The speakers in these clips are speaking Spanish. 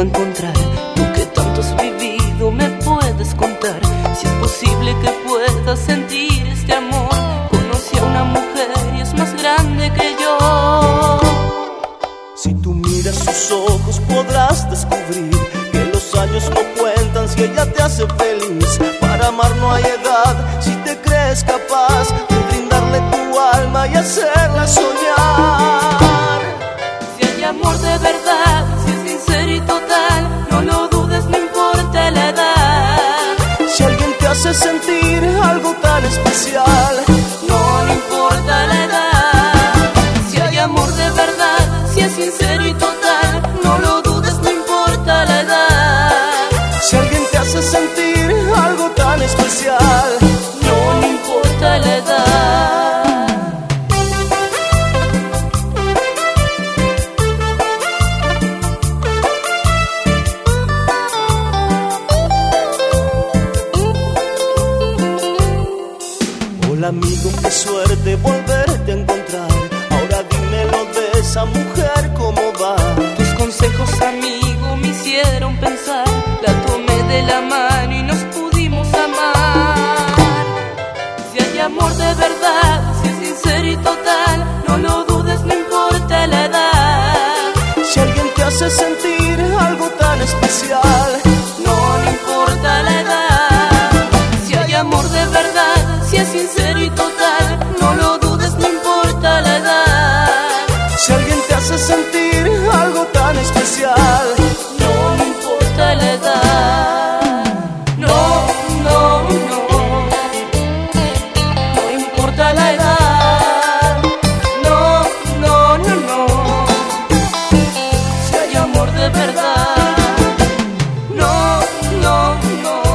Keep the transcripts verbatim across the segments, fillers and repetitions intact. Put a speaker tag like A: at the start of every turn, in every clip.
A: a encontrar. Tú que tanto has vivido me puedes contar si es posible que puedas sentir este amor. Conocí a una mujer y es más grande que yo.
B: Si tú miras sus ojos podrás descubrir que los años no cuentan si ella te hace feliz. Para amar no hay edad si te crees capaz de brindarle tu alma y hacerla soñar.
A: Si hay amor de verdad, si es sincero y total, no lo dudes, no importa la edad.
B: Si alguien te hace sentir algo tan especial,
A: no, no importa la edad. Si hay amor de verdad, si es sincero y total, no lo dudes, no importa la edad.
B: Si alguien te hace sentir algo tan especial,
A: no, no importa la edad.
B: Hola amigo, qué suerte volverte a encontrar. Ahora dímelo de esa mujer, ¿cómo va?
A: Tus consejos, amigo, me hicieron pensar. La tomé de la mano y nos pudimos amar. Si hay amor de verdad, si es sincero y total, no lo dudes, no importa la edad.
B: Si alguien te hace sentir algo tan especial,
A: no, no importa la edad. Si hay amor de verdad, si es sincero y total, no lo dudes, no importa la edad.
B: Si alguien te hace sentir algo tan especial,
A: no, no importa la edad. No, no, no, no importa la edad. No, no, no, no. Si hay amor de verdad. No, no, no,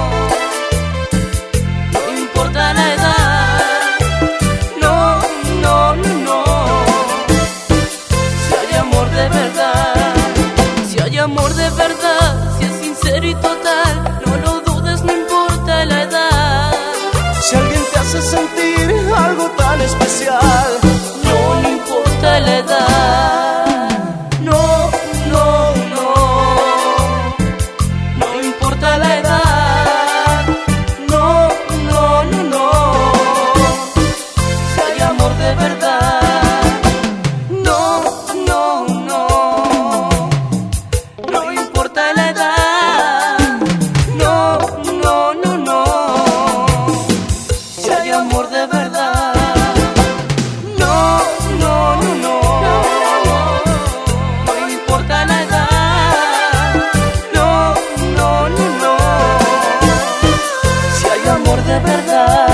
A: no importa la edad. No, no, no, no. Si hay amor de verdad. Si hay amor de verdad, si es sincero y total, no lo dudes, no importa la edad.
B: si alguien te hace sentir algo tan especial,
A: No, no importa la edad. No, no, no, no importa la edad. No, no, no, no. Si hay amor de verdad. No, no, no, no importa la edad. No, no, no, no. Si hay amor de verdad. No, no, no, no, no importa la edad. No, no, no, no. Si hay amor de verdad.